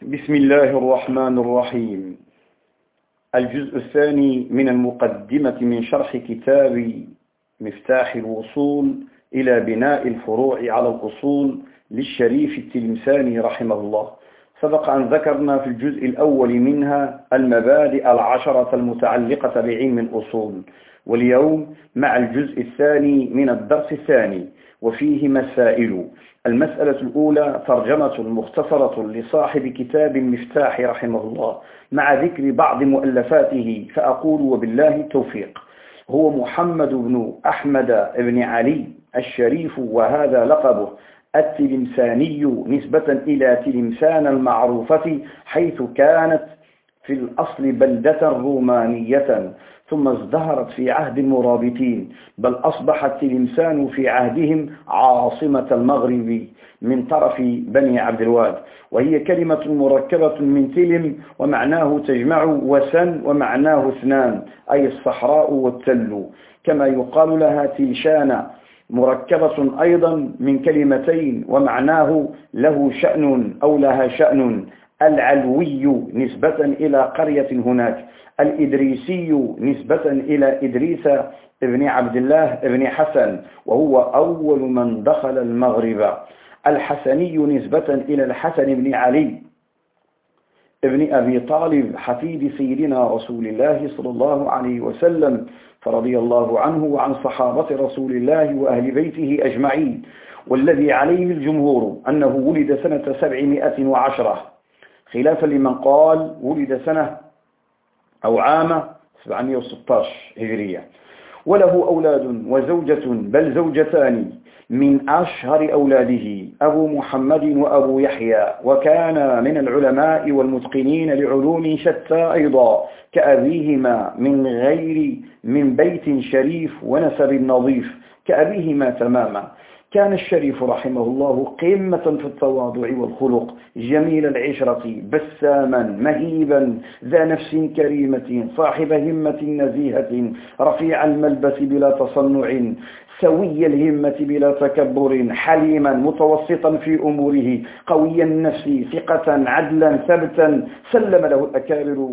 بسم الله الرحمن الرحيم. الجزء الثاني من المقدمة من شرح كتاب مفتاح الوصول إلى بناء الفروع على الأصول للشريف التلمساني رحمه الله. سبق أن ذكرنا في الجزء الأول منها المبادئ العشرة المتعلقة بعلم الأصول، واليوم مع الجزء الثاني من الدرس الثاني وفيه مسائل. المسألة الأولى ترجمة مختصرة لصاحب كتاب المفتاح رحمه الله مع ذكر بعض مؤلفاته، فأقول وبالله التوفيق. هو محمد بن أحمد بن علي الشريف، وهذا لقبه التلمساني نسبة إلى تلمسان المعروفة، حيث كانت في الأصل بلدة رومانية ثم ازدهرت في عهد المرابطين، بل أصبحت تلمسان في عهدهم عاصمة المغرب من طرف بني عبد الواد، وهي كلمة مركبة من تلم ومعناه تجمع، وسن ومعناه اثنان أي الصحراء والتل، كما يقال لها تلشان مركبة أيضا من كلمتين ومعناه له شأن أو لها شأن. العلوي نسبة إلى قرية هناك، الإدريسي نسبة إلى إدريس ابن عبد الله ابن حسن وهو أول من دخل المغرب، الحسني نسبة إلى الحسن بن علي ابن أبي طالب حفيد سيدنا رسول الله صلى الله عليه وسلم، فرضي الله عنه وعن صحابة رسول الله وأهل بيته أجمعين، والذي عليه الجمهور أنه ولد سنة 710، خلافا لمن قال ولد سنة أو عام 716 هجرية. وله أولاد وزوجة بل زوجتان، من أشهر أولاده أبو محمد وأبو يحيى، وكان من العلماء والمتقنين لعلوم شتى أيضا كأبيهما، من بيت شريف ونسب نظيف كأبيهما تماما. كان الشريف رحمه الله قمة في التواضع والخلق، جميل العشرة، بساما مهيبا، ذا نفس كريمة، صاحب همة نزيهة، رفيع الملبس بلا تصنع، سوي الهمة بلا تكبر، حليما متوسطا في أموره، قوي النفس، ثقة عدلا ثبتا، سلم له الأكابر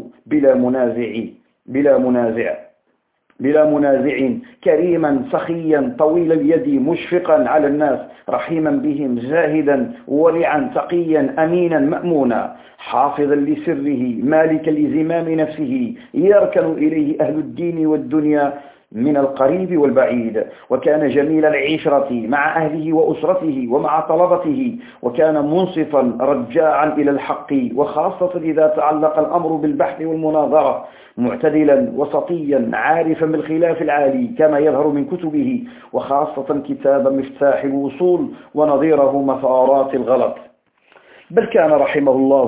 بلا منازع، كريما سخيا طويل اليد، مشفقا على الناس، رحيما بهم، زاهدا ورعا، تقيا أمينا مأمونا، حافظا لسره، مالكا لزمام نفسه، يركن إليه أهل الدين والدنيا من القريب والبعيد. وكان جميل العشرة مع أهله وأسرته ومع طلبته، وكان منصفا رجاعا إلى الحق، وخاصة إذا تعلق الأمر بالبحث والمناظرة، معتدلا وسطيا، عارفا بالخلاف العالي كما يظهر من كتبه، وخاصة كتاب مفتاح الوصول ونظيره مثارات الغلط. بل كان رحمه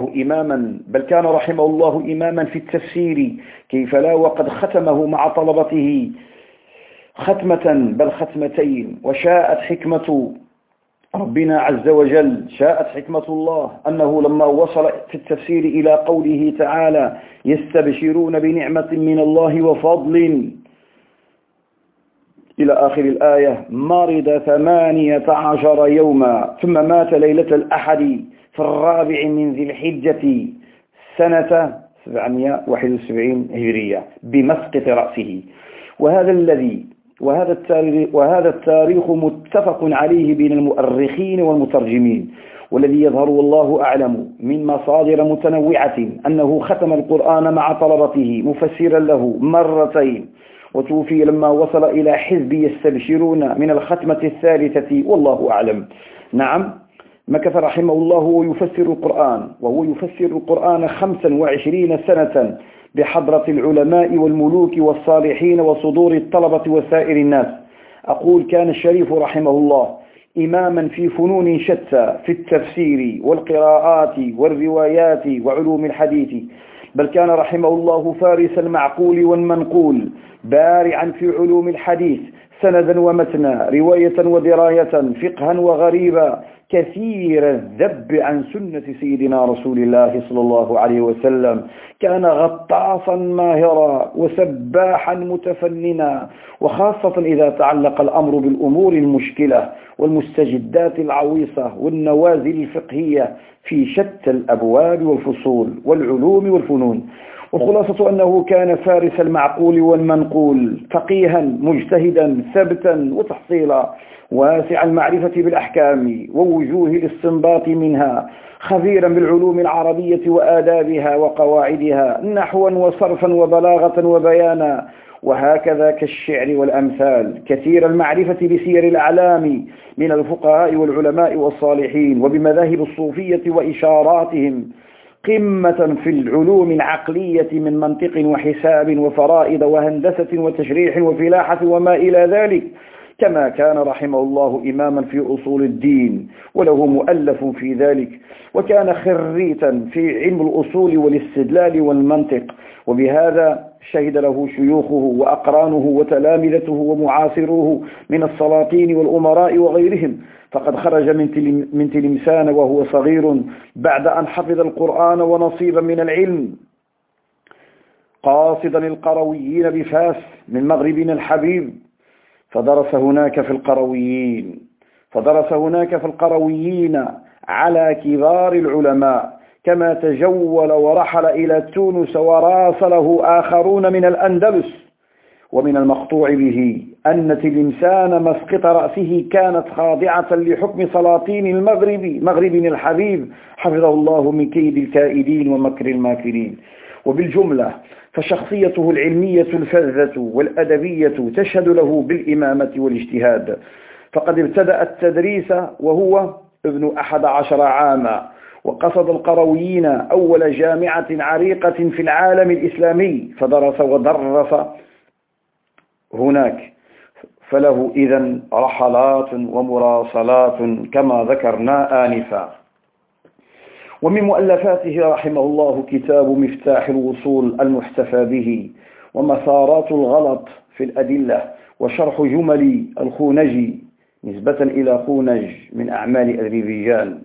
الله إماما في التفسير، كيف لا، وقد ختمه مع طلبته ختمة بل ختمتين. وشاءت حكمة ربنا عز وجل، شاءت حكمة الله أنه لما وصل في التفسير إلى قوله تعالى يستبشرون بنعمة من الله وفضل إلى آخر الآية، مرض 18 يوما ثم مات ليلة الأحد في 4 من ذي الحجة سنة 771 هجرية بمسقط رأسه. وهذا التاريخ متفق عليه بين المؤرخين والمترجمين، والذي يظهر والله أعلم من مصادر متنوعة أنه ختم القرآن مع طلبته مفسرا له 2 مرتين، وتوفي لما وصل إلى حزب يستبشرون من الختمة 3، والله أعلم. نعم، مكث رحمه الله وهو يفسر القرآن 25 سنة بحضرة العلماء والملوك والصالحين وصدور الطلبة وسائر الناس. أقول كان الشريف رحمه الله إماما في فنون شتى، في التفسير والقراءات والروايات وعلوم الحديث، بل كان رحمه الله فارس المعقول والمنقول، بارعا في علوم الحديث سندا ومتنا، رواية ودراية، فقها وغريبا، كثير الذب عن سنة سيدنا رسول الله صلى الله عليه وسلم. كان غطاسا ماهرا وسباحا متفننا، وخاصة إذا تعلق الأمر بالأمور المشكلة والمستجدات العويصة والنوازل الفقهية في شتى الأبواب والفصول والعلوم والفنون. وخلاصة أنه كان فارس المعقول والمنقول، فقيها مجتهدا ثبتا وتحصيلا، واسع المعرفة بالأحكام ووجوه الاستنباط منها، خبيرا بالعلوم العربية وآدابها وقواعدها، نحوا وصرفا وبلاغة وبيانا، وهكذا كالشعر والأمثال، كثير المعرفة بسير الأعلام من الفقهاء والعلماء والصالحين وبمذاهب الصوفية وإشاراتهم، قمة في العلوم العقلية من منطق وحساب وفرائض وهندسة وتشريح وفلاحة وما إلى ذلك، كما كان رحمه الله إماما في أصول الدين وله مؤلف في ذلك، وكان خريتا في علم الأصول والاستدلال والمنطق، وبهذا شهد له شيوخه وأقرانه وتلامذته ومعاصروه من السلاطين والأمراء وغيرهم. فقد خرج من تلمسان وهو صغير بعد أن حفظ القرآن ونصيبا من العلم، قاصدا القرويين بفاس من مغربنا الحبيب، فدرس هناك في القرويين على كبار العلماء، كما تجول ورحل إلى تونس وراسله آخرون من الأندلس. ومن المقطوع به أن تلمسان مسقط رأسه كانت خاضعة لحكم سلاطين المغرب، مغربنا الحبيب حفظه الله من كيد الكائدين ومكر الماكرين. وبالجملة فشخصيته العلمية الفذة والأدبية تشهد له بالإمامة والاجتهاد. فقد ابتدأ التدريس وهو ابن 11 عاما، وقصد القرويين أول جامعة عريقة في العالم الإسلامي، فدرس ودرس هناك، فله إذن رحلات ومراسلات كما ذكرنا آنفا. ومن مؤلفاته رحمه الله كتاب مفتاح الوصول المحتفى به، ومسارات الغلط في الأدلة، وشرح جمل الخونجي نسبة إلى خونج من أعمال أذربيجان.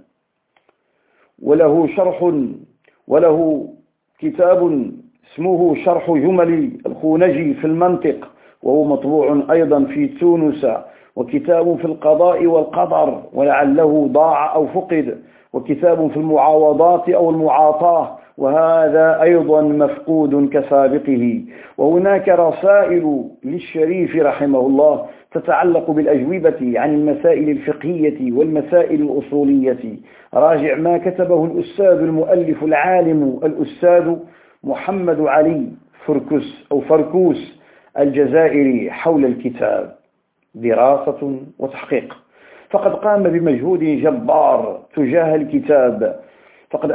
وله كتاب اسمه شرح جمل الخونجي في المنطق، وهو مطبوع أيضا في تونس، وكتاب في القضاء والقدر ولعله ضاع أو فقد، وكتاب في المعاوضات أو المعاطاة، وهذا أيضا مفقود كسابقه. وهناك رسائل للشريف رحمه الله تتعلق بالأجوبة عن المسائل الفقهية والمسائل الأصولية. راجع ما كتبه الأستاذ المؤلف العالم الأستاذ محمد علي فركوس الجزائري حول الكتاب، دراسة وتحقيق. فقد قام بمجهود جبار تجاه الكتاب، فقد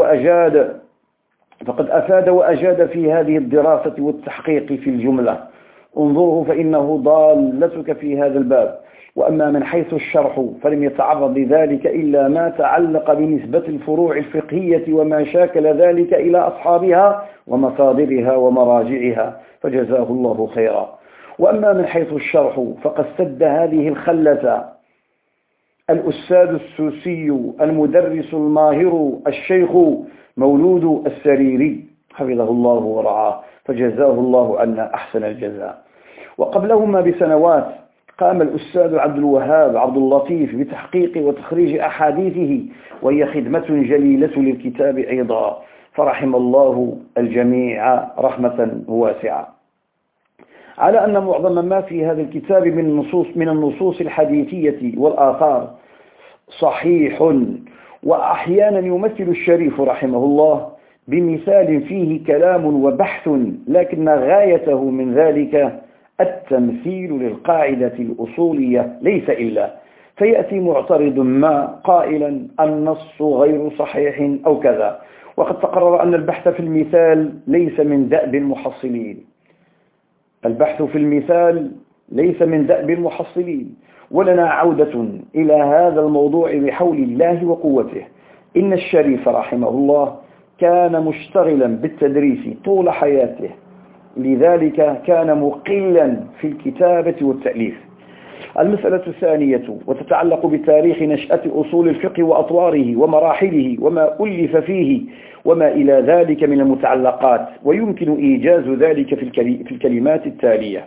أفاد وأجاد في هذه الدراسة والتحقيق في الجملة. انظره فإنه ضالتك في هذا الباب. وأما من حيث الشرح فلم يتعرض لذلك إلا ما تعلق بنسبة الفروع الفقهية وما شاكل ذلك إلى أصحابها ومصادرها ومراجعها، فجزاه الله خيرا. وأما من حيث الشرح فقد سد هذه الخلة الأستاذ السوسي المدرس الماهر الشيخ مولود السريري حفظه الله ورعاه، فجزاه الله عنا أحسن الجزاء. وقبلهما بسنوات قام الأستاذ عبد الوهاب عبد اللطيف بتحقيق وتخريج أحاديثه، وهي خدمة جليلة للكتاب أيضا، فرحم الله الجميع رحمة واسعة. على أن معظم ما في هذا الكتاب من النصوص الحديثية والآثار صحيح، وأحيانا يمثل الشريف رحمه الله بمثال فيه كلام وبحث، لكن غايته من ذلك التمثيل للقاعدة الأصولية ليس إلا، فيأتي معترض ما قائلا النص غير صحيح أو كذا. وقد تقرر أن البحث في المثال ليس من دأب المحصلين، البحث في المثال ليس من دأب المحصلين، ولنا عودة إلى هذا الموضوع بحول الله وقوته. إن الشريف رحمه الله كان مشتغلا بالتدريس طول حياته، لذلك كان مقلا في الكتابة والتأليف. المسألة الثانية وتتعلق بتاريخ نشأة أصول الفقه وأطواره ومراحله وما ألف فيه وما إلى ذلك من المتعلقات، ويمكن إيجاز ذلك في الكلمات التالية.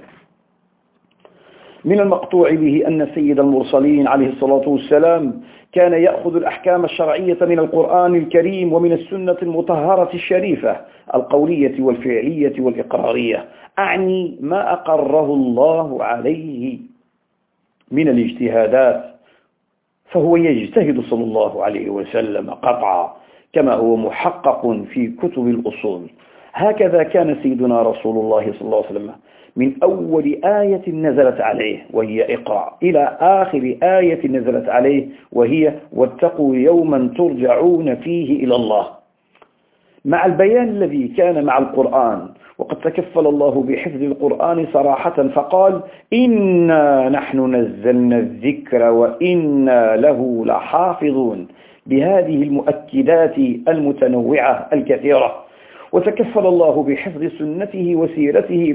من المقطوع به أن سيد المرسلين عليه الصلاة والسلام كان يأخذ الأحكام الشرعية من القرآن الكريم ومن السنة المطهرة الشريفة القولية والفعلية والإقرارية، أعني ما أقره الله عليه من الاجتهادات، فهو يجتهد صلى الله عليه وسلم قطعا كما هو محقق في كتب الأصول. هكذا كان سيدنا رسول الله صلى الله عليه وسلم من أول آية نزلت عليه وهي اقرأ إلى آخر آية نزلت عليه وهي واتقوا يوما ترجعون فيه إلى الله، مع البيان الذي كان مع القرآن. وقد تكفل الله بحفظ القرآن صراحة فقال إنا نحن نزلنا الذكر وإنا له لحافظون، بهذه المؤكدات المتنوعة الكثيرة. وتكفل الله بحفظ سنته وسيرته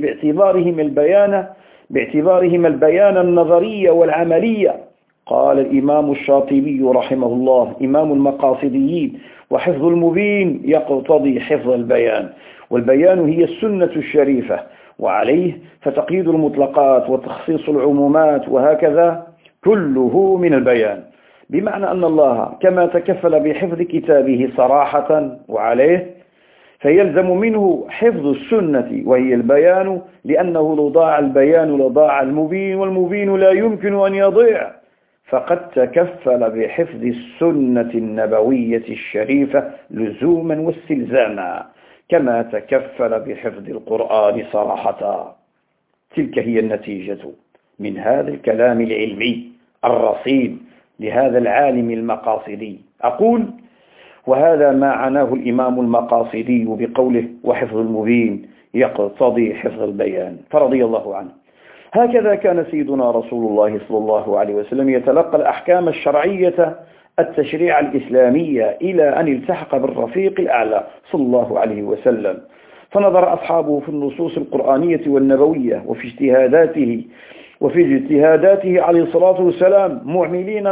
باعتبارهما البيان النظري والعملي. قال الإمام الشاطبي رحمه الله إمام المقاصديين وحفظ المبين يقتضي حفظ البيان، والبيان هي السنة الشريفة، وعليه فتقييد المطلقات وتخصيص العمومات وهكذا كله من البيان، بمعنى أن الله كما تكفل بحفظ كتابه صراحة وعليه فيلزم منه حفظ السنة وهي البيان، لأنه لو ضاع البيان لضاع المبين، والمبين لا يمكن أن يضيع، فقد تكفل بحفظ السنة النبوية الشريفة لزوما واستلزاما كما تكفل بحفظ القرآن صراحة. تلك هي النتيجة من هذا الكلام العلمي الرصين لهذا العالم المقاصدي. أقول وهذا ما عناه الإمام المقاصدي بقوله وحفظ المبين يقتضي حفظ البيان، فرضي الله عنه. هكذا كان سيدنا رسول الله صلى الله عليه وسلم يتلقى الأحكام الشرعية التشريع الإسلامية إلى أن التحق بالرفيق الأعلى صلى الله عليه وسلم، فنظر أصحابه في النصوص القرآنية والنبوية وفي اجتهاداته عليه الصلاة والسلام معملين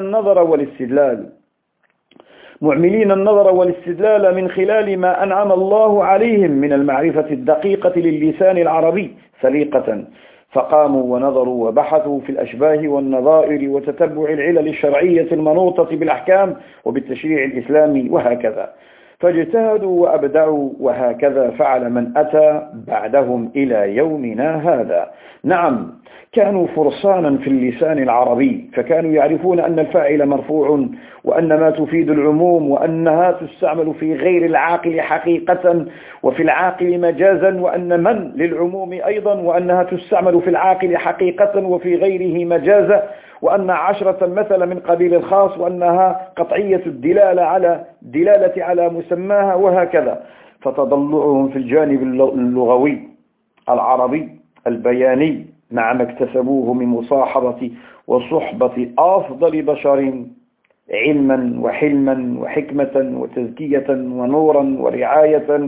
النظر والاستدلال من خلال ما أنعم الله عليهم من المعرفة الدقيقة للسان العربي سليقة، فقاموا ونظروا وبحثوا في الأشباه والنظائر وتتبع العلل الشرعية المنوطة بالأحكام وبالتشريع الإسلامي وهكذا، فاجتهدوا وأبدعوا، وهكذا فعل من أتى بعدهم إلى يومنا هذا. نعم، كانوا فرسانا في اللسان العربي، فكانوا يعرفون أن الفاعل مرفوع، وأن ما تفيد العموم، وأنها تستعمل في غير العاقل حقيقة وفي العاقل مجازا، وأن من للعموم أيضا، وأنها تستعمل في العاقل حقيقة وفي غيره مجازا، وأن 10 مثل من قبيل الخاص، وأنها قطعية الدلالة على مسماها وهكذا. فتضلعهم في الجانب اللغوي العربي البياني مع ما اكتسبوه من مصاحبة وصحبة أفضل بشر علما وحلما وحكمة وتزكية ونورا ورعاية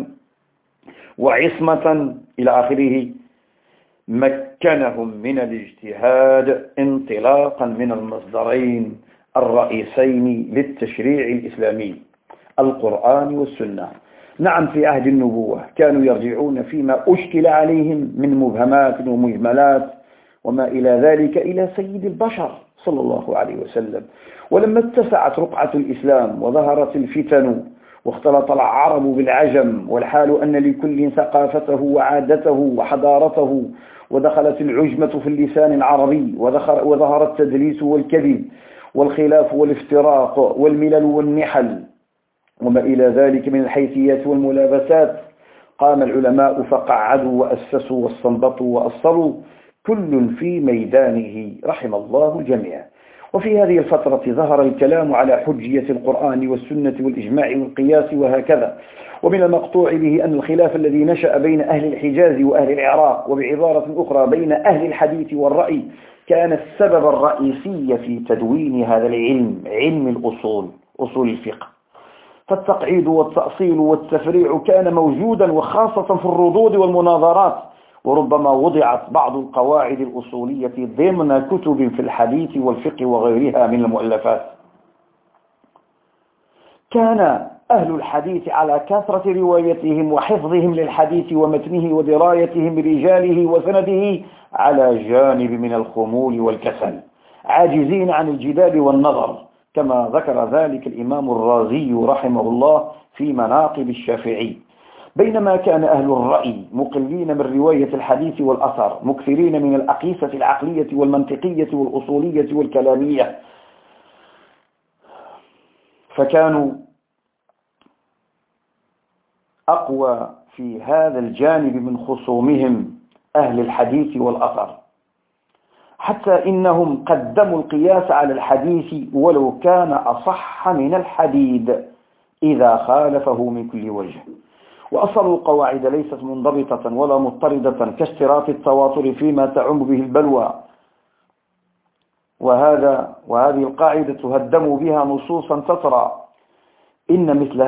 وعصمة إلى آخره، مكنهم من الاجتهاد انطلاقا من المصدرين الرئيسين للتشريع الإسلامي القرآن والسنة. نعم، في عهد النبوة كانوا يرجعون فيما أشكل عليهم من مبهمات ومجملات وما إلى ذلك إلى سيد البشر صلى الله عليه وسلم. ولما اتسعت رقعة الإسلام وظهرت الفتن واختلط العرب بالعجم، والحال أن لكل ثقافته وعادته وحضارته، ودخلت العجمة في اللسان العربي، وظهر التدليس والكذب والخلاف والافتراق والملل والنحل وما إلى ذلك من الحيثيات والملابسات، قام العلماء فقعدوا وأسسوا واستنبطوا وأصلوا كل في ميدانه رحم الله الجميع. وفي هذه الفترة ظهر الكلام على حجية القرآن والسنة والإجماع والقياس وهكذا. ومن المقطوع به أن الخلاف الذي نشأ بين أهل الحجاز وأهل العراق، وبعبارة أخرى بين أهل الحديث والرأي، كان السبب الرئيسي في تدوين هذا العلم، علم الأصول، أصول الفقه. فالتقعيد والتأصيل والتفريع كان موجودا، وخاصة في الردود والمناظرات، وربما وضعت بعض القواعد الأصولية ضمن كتب في الحديث والفقه وغيرها من المؤلفات. كان أهل الحديث على كثرة روايتهم وحفظهم للحديث ومتنه ودرايتهم برجاله وسنده على جانب من الخمول والكسل، عاجزين عن الجدال والنظر، كما ذكر ذلك الإمام الرازي رحمه الله في مناقب الشافعي. بينما كان أهل الرأي مقلين من رواية الحديث والأثر، مكثرين من الأقيسة العقلية والمنطقية والأصولية والكلامية، فكانوا أقوى في هذا الجانب من خصومهم أهل الحديث والأثر، حتى إنهم قدموا القياس على الحديث ولو كان أصح من الحديد إذا خالفه من كل وجه. وأصلوا القواعد ليست منضبطة ولا مضطردة كاشتراط التواتر فيما تعم به البلوى، وهذه القاعدة تهدم بها نصوصا تترى إن مثل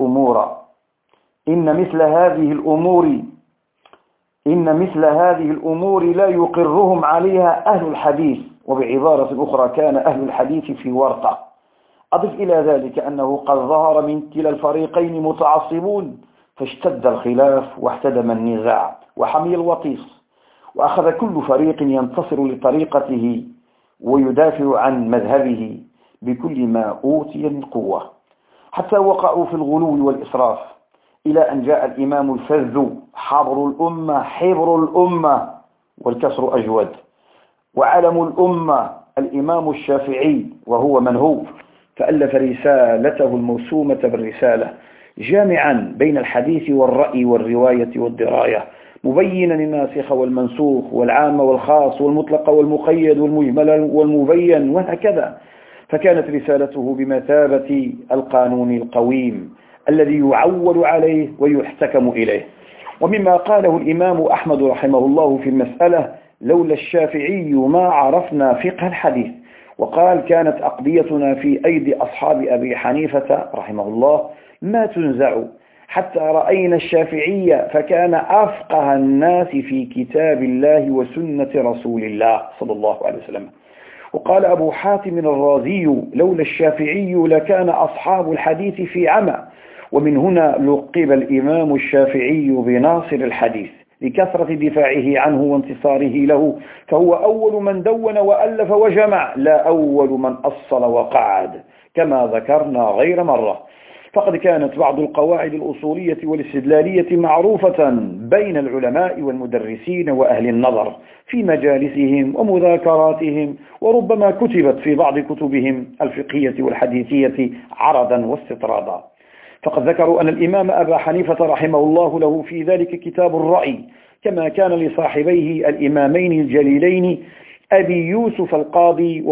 هذه الأمور لا يقرهم عليها أهل الحديث. وبعبارة أخرى كان أهل الحديث في ورطة. أضف إلى ذلك أنه قد ظهر من كلا الفريقين متعصبون، فاشتد الخلاف واحتدم النزاع وحمي الوطيس، وأخذ كل فريق ينتصر لطريقته ويدافع عن مذهبه بكل ما أوتي من قوة، حتى وقعوا في الغلو والإسراف، إلى أن جاء الإمام الفذ حبر الأمة والكسر أجود، وعلم الأمة الإمام الشافعي، وهو من هو، فألف رسالته الموسومة بالرسالة، جامعا بين الحديث والرأي والرواية والدراية، مبينا الناسخ والمنسوخ والعام والخاص والمطلق والمقيد والمجمل والمبين وهكذا. فكانت رسالته بمثابة القانون القويم الذي يعول عليه ويحتكم إليه. ومما قاله الإمام أحمد رحمه الله في المسألة: لولا الشافعي ما عرفنا فقه الحديث. وقال: كانت أقضيتنا في أيدي أصحاب أبي حنيفة رحمه الله ما تنزع، حتى رأينا الشافعي فكان أفقه الناس في كتاب الله وسنة رسول الله صلى الله عليه وسلم. وقال أبو حاتم الرازي: لولا الشافعي لكان أصحاب الحديث في عمى. ومن هنا لقب الإمام الشافعي بناصر الحديث لكثرة دفاعه عنه وانتصاره له، فهو أول من دون وألف وجمع، لا أول من أصل وقعد، كما ذكرنا غير مرة. فقد كانت بعض القواعد الأصولية والاستدلالية معروفة بين العلماء والمدرسين وأهل النظر في مجالسهم ومذاكراتهم، وربما كتبت في بعض كتبهم الفقهية والحديثية عرضا واستطرادا. فقد ذكروا أن الإمام أبا حنيفة رحمه الله له في ذلك كتاب الرأي، كما كان لصاحبيه الإمامين الجليلين أبي يوسف القاضي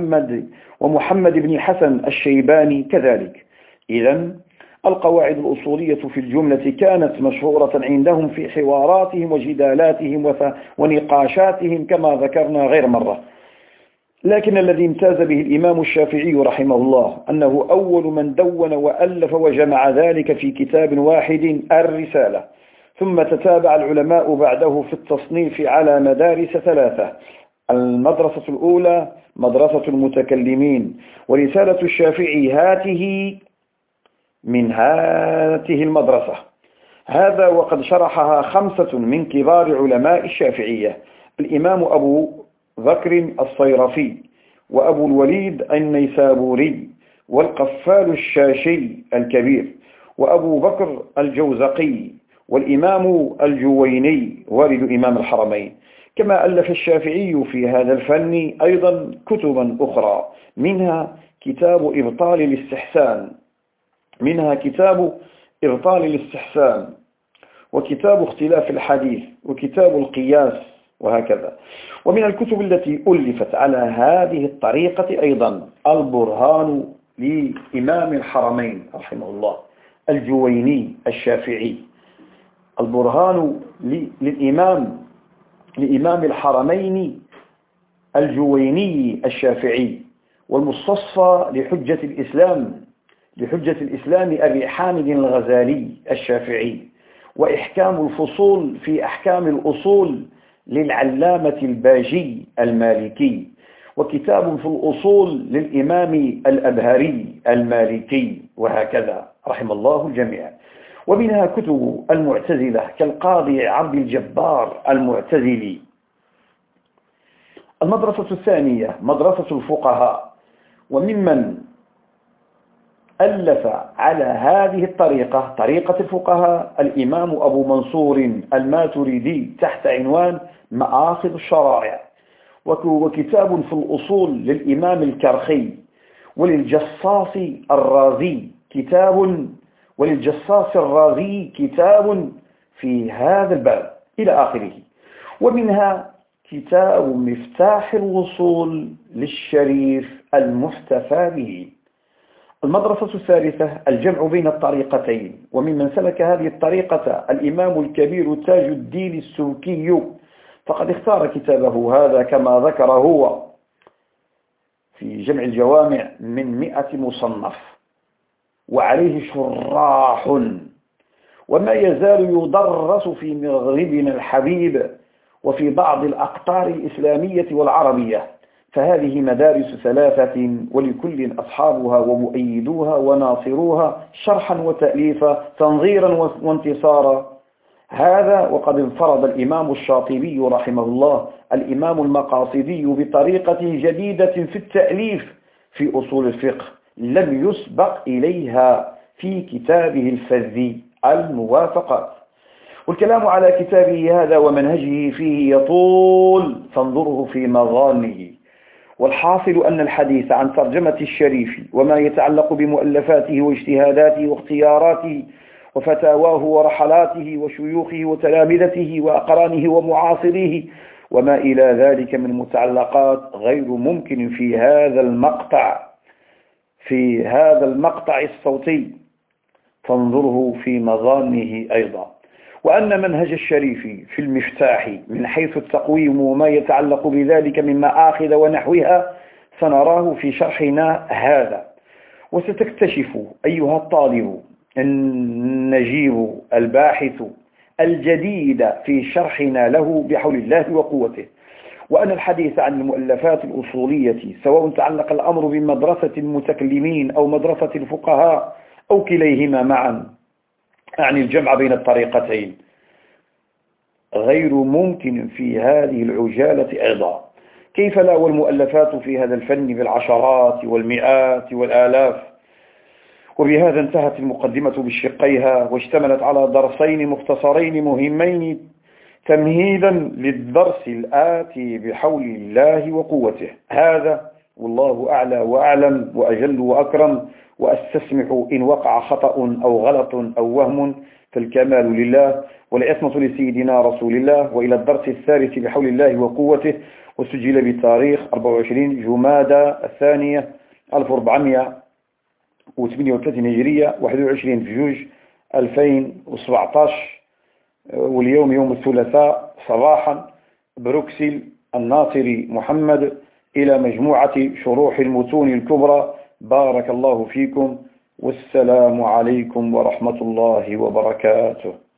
ومحمد بن الحسن الشيباني كذلك. إذن القواعد الأصولية في الجملة كانت مشهورة عندهم في حواراتهم وجدالاتهم ونقاشاتهم كما ذكرنا غير مرة. لكن الذي امتاز به الإمام الشافعي رحمه الله أنه أول من دون وألف وجمع ذلك في كتاب واحد، الرسالة. ثم تتابع العلماء بعده في التصنيف على مدارس ثلاثة: المدرسة الأولى مدرسة المتكلمين، ورسالة الشافعي هاته من هاته المدرسة. هذا وقد شرحها 5 من كبار علماء الشافعية: الإمام أبو بكر الصيرفي، وأبو الوليد النيسابوري، والقفال الشاشي الكبير، وأبو بكر الجوزقي، والإمام الجويني والد إمام الحرمين. كما ألف الشافعي في هذا الفن أيضا كتبا أخرى، منها كتاب إبطال الاستحسان، وكتاب اختلاف الحديث، وكتاب القياس، وهكذا. ومن الكتب التي ألفت على هذه الطريقة أيضا البرهان لإمام الحرمين رحمه الله الجويني الشافعي، البرهان لإمام الحرمين الجويني الشافعي، والمستصفى لحجة الإسلام أبي حامد الغزالي الشافعي، وإحكام الفصول في أحكام الأصول للعلامة الباجي المالكي، وكتاب في الأصول للإمام الأبهري المالكي، وهكذا رحم الله الجميع. ومنها كتب المعتزلة كالقاضي عبد الجبار المعتزلي. المدرسة الثانية مدرسة الفقهاء، وممن ألف على هذه الطريقة طريقة الفقهاء الإمام أبو منصور الماتريدي تحت عنوان مآخذ الشرائع، وكتاب في الأصول للإمام الكرخي، وللجصاص الرازي كتاب في هذا الباب إلى آخره. ومنها كتاب مفتاح الوصول للشريف المحتفى به. المدرسة الثالثة الجمع بين الطريقتين، وممن سلك هذه الطريقة الإمام الكبير تاج الدين السوكي، فقد اختار كتابه هذا كما ذكر هو في جمع الجوامع من 100 مصنف، وعليه شراح، وما يزال يدرس في مغربنا الحبيب وفي بعض الأقطار الإسلامية والعربية. فهذه مدارس ثلاثة، ولكل أصحابها ومؤيدوها وناصروها شرحا وتأليفا، تنظيرا وانتصارا. هذا وقد انفرد الإمام الشاطبي رحمه الله الإمام المقاصدي بطريقة جديدة في التأليف في أصول الفقه لم يسبق إليها في كتابه الفذي الموافقات. والكلام على كتابه هذا ومنهجه فيه يطول، فانظره في مظانه. والحاصل أن الحديث عن ترجمة الشريف وما يتعلق بمؤلفاته واجتهاداته واختياراته وفتاواه ورحلاته وشيوخه وتلامذته وأقرانه ومعاصريه وما إلى ذلك من متعلقات غير ممكن في هذا المقطع الصوتي، فانظره في مظانه أيضا. وأن منهج الشريف في المفتاح من حيث التقويم وما يتعلق بذلك من مآخذ ونحوها سنراه في شرحنا هذا. وستكتشف أيها الطالب النجيب الباحث الجديد في شرحنا له بحول الله وقوته، وأن الحديث عن المؤلفات الأصولية سواء تعلق الأمر بمدرسة المتكلمين أو مدرسة الفقهاء أو كليهما معا، أعني الجمع بين الطريقتين، غير ممكن في هذه العجالة أيضا. كيف لا والمؤلفات في هذا الفن بالعشرات والمئات والآلاف. وبهذا انتهت المقدمة بشقيها، واشتملت على درسين مختصرين مهمين تمهيدا للدرس الآتي بحول الله وقوته. هذا والله أعلى وأعلم وأجل وأكرم، وأستسمح إن وقع خطأ أو غلط أو وهم، فالكمال لله والعصمة لسيدنا رسول الله. وإلى الدرس الثالث بحول الله وقوته، وسجل بتاريخ 24 جمادى الثانية 1438 هجرية 21 فجوج 2017، واليوم يوم الثلاثاء صباحا، بروكسل الناصري محمد، إلى مجموعة شروح المتون الكبرى. بارك الله فيكم، والسلام عليكم ورحمة الله وبركاته.